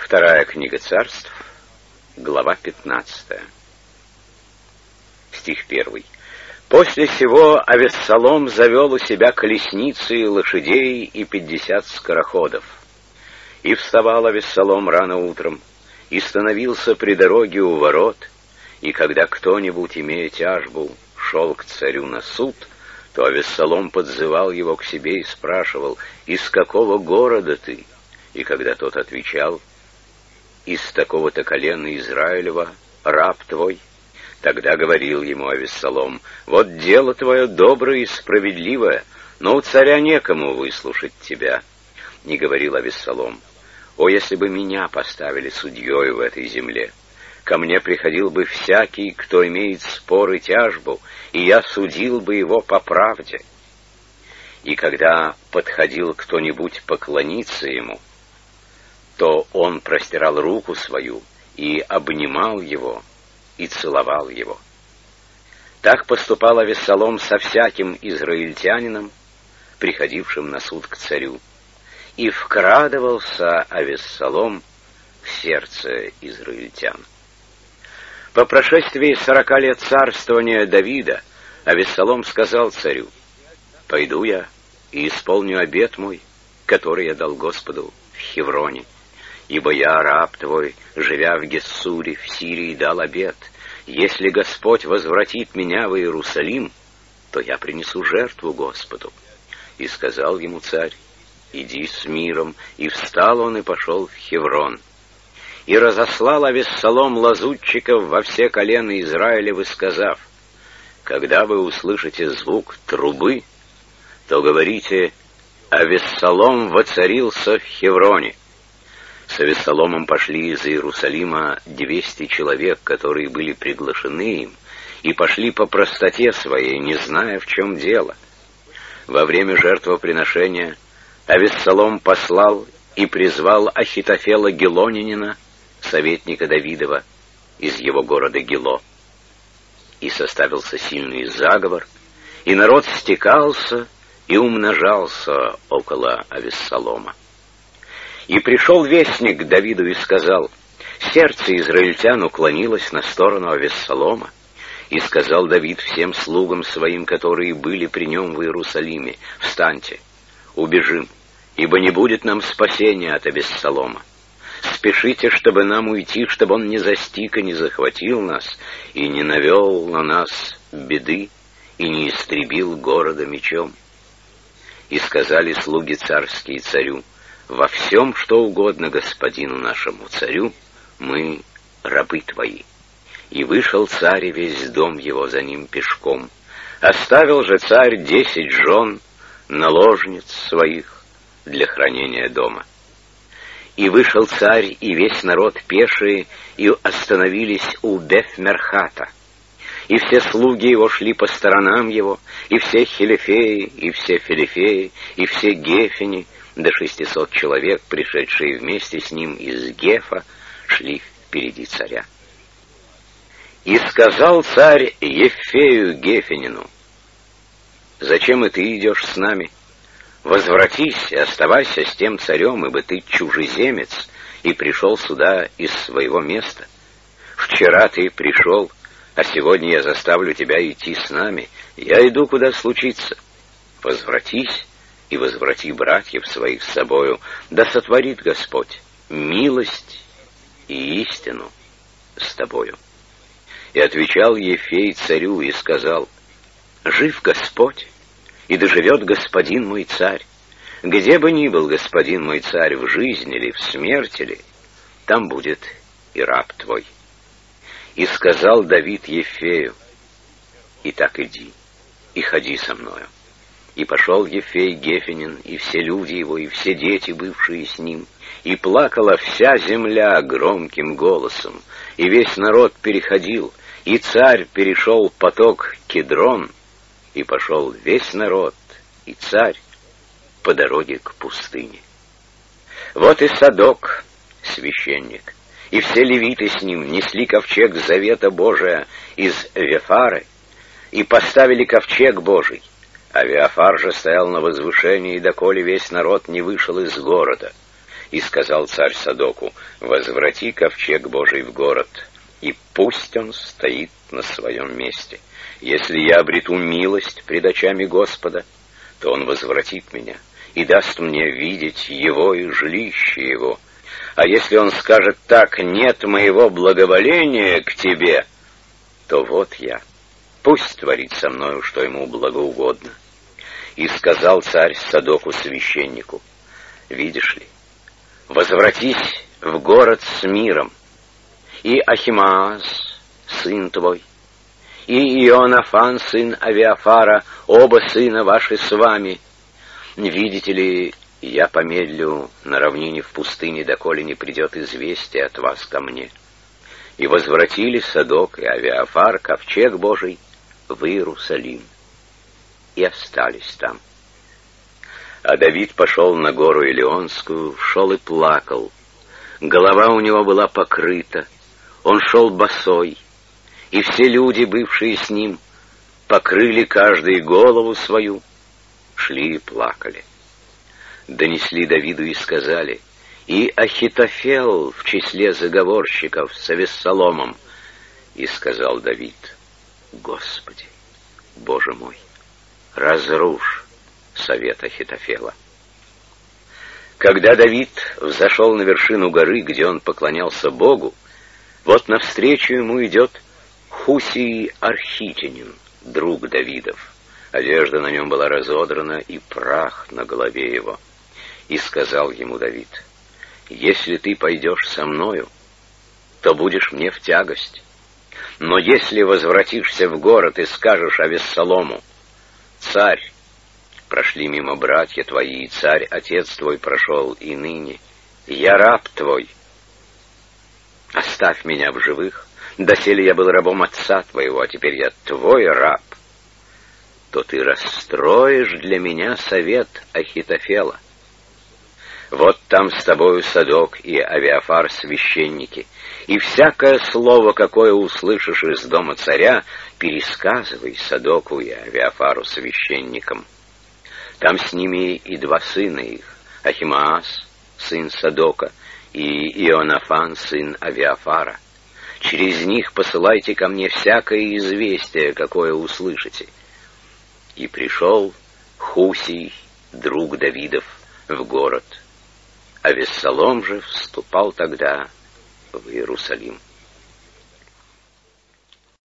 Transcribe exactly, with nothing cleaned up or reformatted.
Вторая книга Царств, глава пятнадцатая. Стих первый. После сего Авессалом завел у себя колесницы, лошадей и пятьдесят скороходов. И вставал Авессалом рано утром, и становился при дороге у ворот, и когда кто-нибудь, имея тяжбу, шел к царю на суд, то Авессалом подзывал его к себе и спрашивал: «Из какого города ты?» И когда тот отвечал: «Из такого-то колена Израилева, раб твой», тогда говорил ему Авессалом: «Вот дело твое доброе и справедливое, но у царя некому выслушать тебя». Не говорил Авессалом: «О, если бы меня поставили судьей в этой земле! Ко мне приходил бы всякий, кто имеет спор и тяжбу, и я судил бы его по правде». И когда подходил кто-нибудь поклониться ему, то он простирал руку свою и обнимал его, и целовал его. Так поступал Авессалом со всяким израильтянином, приходившим на суд к царю. И вкрадывался Авессалом в сердце израильтян. По прошествии сорока лет царствования Давида Авессалом сказал царю: «Пойду я и исполню обет мой, который я дал Господу в Хевроне. Ибо я, раб твой, живя в Гессуре, в Сирии, дал обет: если Господь возвратит меня в Иерусалим, то я принесу жертву Господу». И сказал ему царь: «Иди с миром». И встал он и пошел в Хеврон. И разослал Авессалом лазутчиков во все колена Израилевы, сказав: «Когда вы услышите звук трубы, то говорите: Авессалом воцарился в Хевроне». С Авессаломом пошли из Иерусалима двести человек, которые были приглашены им, и пошли по простоте своей, не зная, в чем дело. Во время жертвоприношения Авессалом послал и призвал Ахитофела Гилонянина, советника Давидова, из его города Гило. И составился сильный заговор, и народ стекался и умножался около Авессалома. И пришел вестник к Давиду и сказал: сердце израильтян уклонилось на сторону Авессалома. И сказал Давид всем слугам своим, которые были при нем в Иерусалиме: встаньте, убежим, ибо не будет нам спасения от Авессалома. Спешите, чтобы нам уйти, чтобы он не застиг и не захватил нас, и не навел на нас беды, и не истребил города мечом. И сказали слуги царские царю: во всем, что угодно господину нашему царю, мы рабы твои. И вышел царь и весь дом его за ним пешком. Оставил же царь десять жен, наложниц своих, для хранения дома. И вышел царь и весь народ пешие, и остановились у Беф-Мерхата. И все слуги его шли по сторонам его, и все хилифеи, и все филифеи, и все гефини, до шестисот человек, пришедшие вместе с ним из Гефа, шли впереди царя. И сказал царь Ефею Гефинину: «Зачем и ты идешь с нами? Возвратись и оставайся с тем царем, ибо ты чужеземец и пришел сюда из своего места. Вчера ты пришел, а сегодня я заставлю тебя идти с нами. Я иду, куда случится. Возвратись и возврати братьев своих с собою, да сотворит Господь милость и истину с тобою». И отвечал Ефей царю и сказал: «Жив Господь, и доживет господин мой царь. Где бы ни был господин мой царь, в жизни ли, в смерти ли, там будет и раб твой». И сказал Давид Ефею: «Итак иди и ходи со мною». И пошел Ефей Гефинин, и все люди его, и все дети, бывшие с ним, и плакала вся земля громким голосом, и весь народ переходил, и царь перешел поток Кедрон, и пошел весь народ, и царь, по дороге к пустыне. Вот и Садок, священник, и все левиты с ним несли ковчег завета Божия из Вефары, и поставили ковчег Божий. А Веофар же стоял на возвышении, доколе весь народ не вышел из города. И сказал царь Садоку: возврати ковчег Божий в город, и пусть он стоит на своем месте. Если я обрету милость пред очами Господа, то он возвратит меня и даст мне видеть его и жилище его. А если он скажет так: нет моего благоволения к тебе, то вот я, пусть творит со мною, что ему благоугодно. И сказал царь Садоку священнику: видишь ли, возвратись в город с миром, и Ахимаас, сын твой, и Ионафан, сын Авиафара, оба сына ваши с вами. Видите ли, я помедлю на равнине в пустыне, доколе не придет известие от вас ко мне. И возвратили Садок и Авиафар ковчег Божий в Иерусалим, и остались там. А Давид пошел на гору Илионскую, шел и плакал. Голова у него была покрыта, он шел босой, и все люди, бывшие с ним, покрыли каждый голову свою, шли и плакали. Донесли Давиду и сказали: и Ахитофел в числе заговорщиков с Авессаломом. И сказал Давид: Господи, Боже мой, разрушь совет Ахитофела. Когда Давид взошел на вершину горы, где он поклонялся Богу, вот навстречу ему идет Хусий Архитянин, друг Давидов. Одежда на нем была разодрана, и прах на голове его. И сказал ему Давид: если ты пойдешь со мною, то будешь мне в тягость. Но если возвратишься в город и скажешь Авессалому: царь, прошли мимо братья твои, и царь, отец твой, прошел, и ныне я раб твой, оставь меня в живых, доселе я был рабом отца твоего, а теперь я твой раб, то ты расстроишь для меня совет Ахитофела. Вот там с тобою Садок и Авиафар священники, и всякое слово, какое услышишь из дома царя, пересказывай Садоку и Авиафару священникам. Там с ними и два сына их, Ахимаас, сын Садока, и Ионафан, сын Авиафара. Через них посылайте ко мне всякое известие, какое услышите. И пришел Хусий, друг Давидов, в город. Авессалом же вступал тогда в Иерусалим.